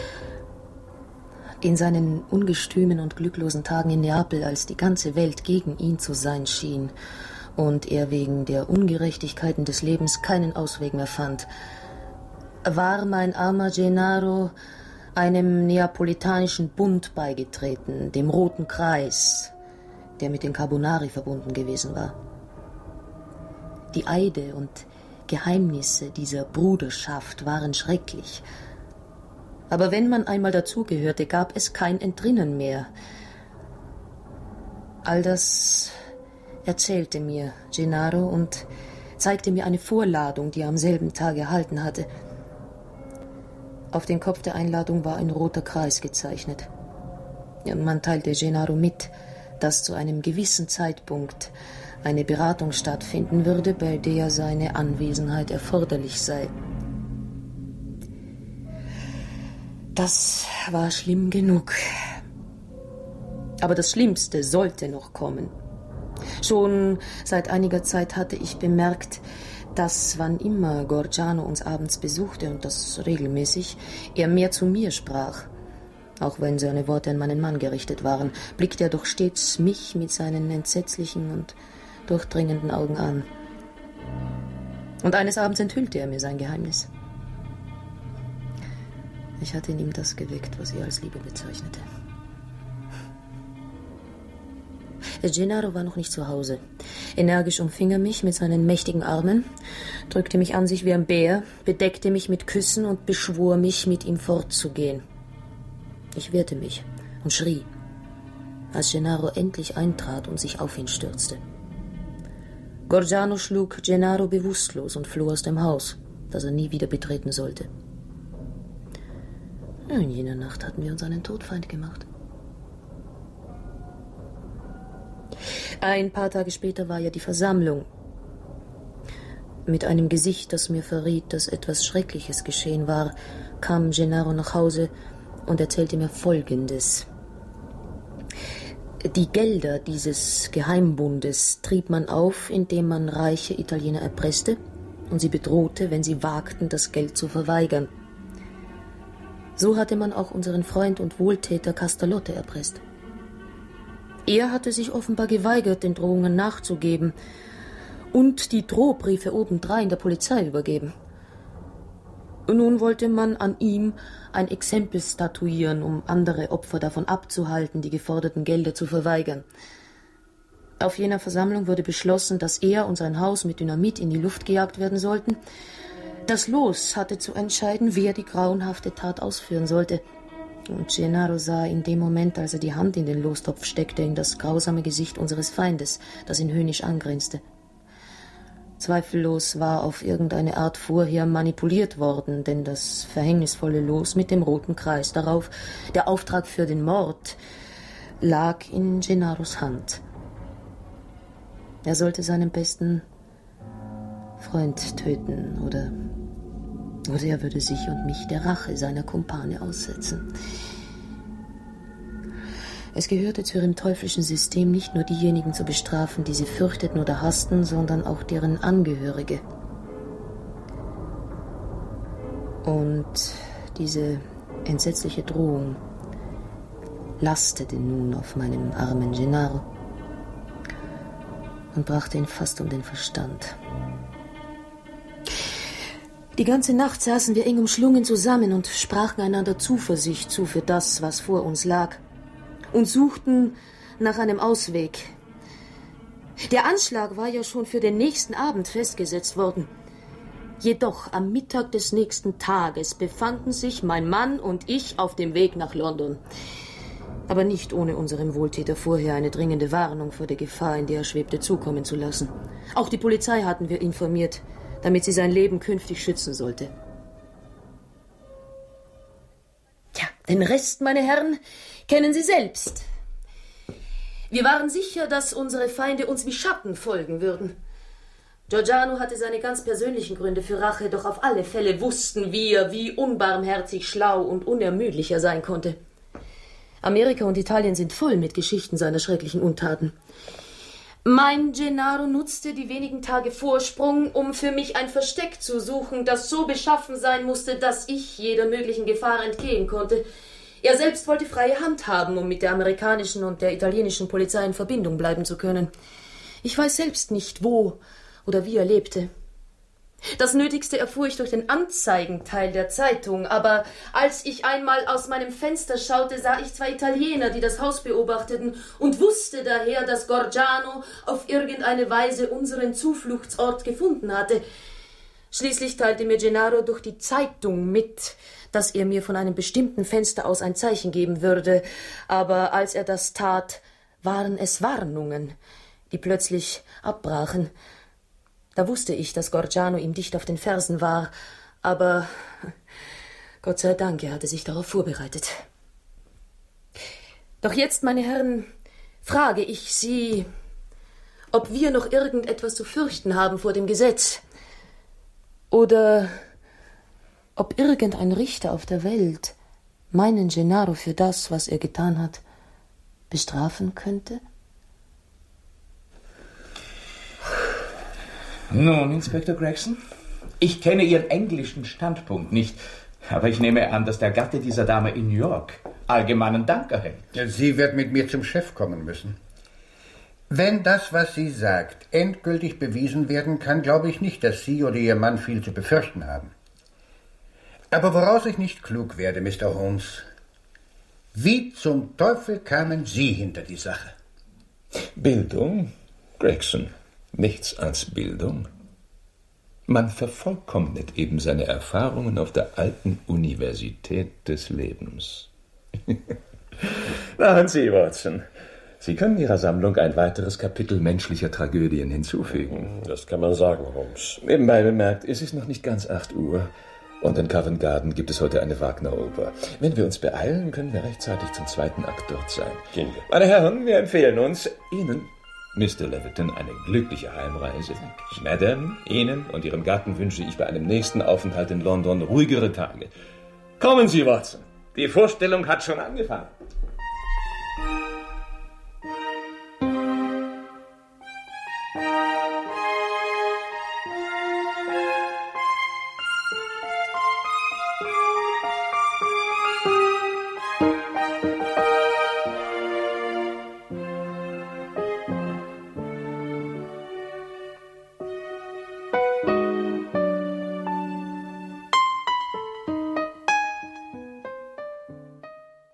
In seinen ungestümen und glücklosen Tagen in Neapel, als die ganze Welt gegen ihn zu sein schien und er wegen der Ungerechtigkeiten des Lebens keinen Ausweg mehr fand, war mein armer Gennaro einem neapolitanischen Bund beigetreten, dem Roten Kreis, der mit den Carbonari verbunden gewesen war. Die Eide und Geheimnisse dieser Bruderschaft waren schrecklich. Aber wenn man einmal dazugehörte, gab es kein Entrinnen mehr. All das erzählte mir Gennaro und zeigte mir eine Vorladung, die er am selben Tag erhalten hatte. Auf den Kopf der Einladung war ein roter Kreis gezeichnet. Man teilte Gennaro mit, dass zu einem gewissen Zeitpunkt eine Beratung stattfinden würde, bei der seine Anwesenheit erforderlich sei. Das war schlimm genug. Aber das Schlimmste sollte noch kommen. Schon seit einiger Zeit hatte ich bemerkt, dass wann immer Gorgiano uns abends besuchte, und das regelmäßig, er mehr zu mir sprach. Auch wenn seine Worte an meinen Mann gerichtet waren, blickte er doch stets mich mit seinen entsetzlichen und durchdringenden Augen an. Und eines Abends enthüllte er mir sein Geheimnis. Ich hatte in ihm das geweckt, was er als Liebe bezeichnete. Gennaro war noch nicht zu Hause. Energisch umfing er mich mit seinen mächtigen Armen, drückte mich an sich wie ein Bär, bedeckte mich mit Küssen und beschwor mich, mit ihm fortzugehen. Ich wehrte mich und schrie, als Gennaro endlich eintrat und sich auf ihn stürzte. Gorgiano schlug Gennaro bewusstlos und floh aus dem Haus, das er nie wieder betreten sollte. In jener Nacht hatten wir uns einen Todfeind gemacht. Ein paar Tage später war ja die Versammlung. Mit einem Gesicht, das mir verriet, dass etwas Schreckliches geschehen war, kam Gennaro nach Hause und erzählte mir Folgendes. Die Gelder dieses Geheimbundes trieb man auf, indem man reiche Italiener erpresste und sie bedrohte, wenn sie wagten, das Geld zu verweigern. So hatte man auch unseren Freund und Wohltäter Castalotte erpresst. Er hatte sich offenbar geweigert, den Drohungen nachzugeben, und die Drohbriefe obendrein der Polizei übergeben. Nun wollte man an ihm ein Exempel statuieren, um andere Opfer davon abzuhalten, die geforderten Gelder zu verweigern. Auf jener Versammlung wurde beschlossen, dass er und sein Haus mit Dynamit in die Luft gejagt werden sollten. Das Los hatte zu entscheiden, wer die grauenhafte Tat ausführen sollte. Und Gennaro sah in dem Moment, als er die Hand in den Lostopf steckte, in das grausame Gesicht unseres Feindes, das ihn höhnisch angrinste. Zweifellos war auf irgendeine Art vorher manipuliert worden, denn das verhängnisvolle Los mit dem roten Kreis darauf, der Auftrag für den Mord, lag in Gennaros Hand. Er sollte seinen besten Freund töten, oder, oder er würde sich und mich der Rache seiner Kumpane aussetzen. Es gehörte zu ihrem teuflischen System, nicht nur diejenigen zu bestrafen, die sie fürchteten oder hassten, sondern auch deren Angehörige. Und diese entsetzliche Drohung lastete nun auf meinem armen Gennaro und brachte ihn fast um den Verstand. Die ganze Nacht saßen wir eng umschlungen zusammen und sprachen einander Zuversicht zu für das, was vor uns lag, und suchten nach einem Ausweg. Der Anschlag war ja schon für den nächsten Abend festgesetzt worden. Jedoch am Mittag des nächsten Tages befanden sich mein Mann und ich auf dem Weg nach London. Aber nicht ohne unserem Wohltäter vorher eine dringende Warnung vor der Gefahr, in der er schwebte, zukommen zu lassen. Auch die Polizei hatten wir informiert, damit sie sein Leben künftig schützen sollte. Tja, den Rest, meine Herren, kennen Sie selbst. Wir waren sicher, dass unsere Feinde uns wie Schatten folgen würden. Giordano hatte seine ganz persönlichen Gründe für Rache, doch auf alle Fälle wussten wir, wie unbarmherzig, schlau und unermüdlich er sein konnte. Amerika und Italien sind voll mit Geschichten seiner schrecklichen Untaten. Mein Gennaro nutzte die wenigen Tage Vorsprung, um für mich ein Versteck zu suchen, das so beschaffen sein musste, dass ich jeder möglichen Gefahr entgehen konnte. Er selbst wollte freie Hand haben, um mit der amerikanischen und der italienischen Polizei in Verbindung bleiben zu können. Ich weiß selbst nicht, wo oder wie er lebte. Das Nötigste erfuhr ich durch den Anzeigenteil der Zeitung, aber als ich einmal aus meinem Fenster schaute, sah ich zwei Italiener, die das Haus beobachteten, und wusste daher, dass Gorgiano auf irgendeine Weise unseren Zufluchtsort gefunden hatte. Schließlich teilte mir Gennaro durch die Zeitung mit, dass er mir von einem bestimmten Fenster aus ein Zeichen geben würde, aber als er das tat, waren es Warnungen, die plötzlich abbrachen. Da wusste ich, dass Gorgiano ihm dicht auf den Fersen war, aber Gott sei Dank, er hatte sich darauf vorbereitet. Doch jetzt, meine Herren, frage ich Sie, ob wir noch irgendetwas zu fürchten haben vor dem Gesetz, oder ob irgendein Richter auf der Welt meinen Gennaro für das, was er getan hat, bestrafen könnte? Nun, Inspektor Gregson, ich kenne Ihren englischen Standpunkt nicht, aber ich nehme an, dass der Gatte dieser Dame in New York allgemeinen Dank erhält. Sie wird mit mir zum Chef kommen müssen. Wenn das, was sie sagt, endgültig bewiesen werden kann, glaube ich nicht, dass Sie oder Ihr Mann viel zu befürchten haben. Aber woraus ich nicht klug werde, Mister Holmes, wie zum Teufel kamen Sie hinter die Sache? Bildung, Gregson. Nichts als Bildung. Man vervollkommnet eben seine Erfahrungen auf der alten Universität des Lebens. Machen Sie, Watson. Sie können Ihrer Sammlung ein weiteres Kapitel menschlicher Tragödien hinzufügen. Das kann man sagen, Holmes. Nebenbei bemerkt, es ist noch nicht ganz acht Uhr. Und in Covent Garden gibt es heute eine Wagner-Oper. Wenn wir uns beeilen, können wir rechtzeitig zum zweiten Akt dort sein. Gehen wir. Meine Herren, wir empfehlen uns, Ihnen, Mister Leviton, eine glückliche Heimreise. Madame, Ihnen und Ihrem Gatten wünsche ich bei einem nächsten Aufenthalt in London ruhigere Tage. Kommen Sie, Watson. Die Vorstellung hat schon angefangen.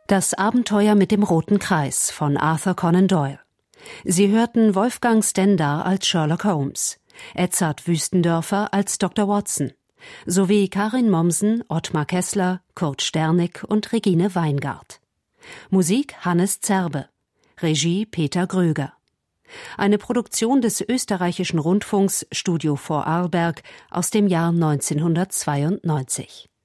Das Abenteuer mit dem roten Kreis von Arthur Conan Doyle. Sie hörten Wolfgang Stendar als Sherlock Holmes, Edzard Wüstendörfer als Doktor Watson, sowie Karin Mommsen, Ottmar Kessler, Kurt Sternig und Regine Weingart. Musik Hannes Zerbe. Regie Peter Gröger. Eine Produktion des österreichischen Rundfunks Studio Vorarlberg aus dem Jahr neunzehnhundertzweiundneunzig.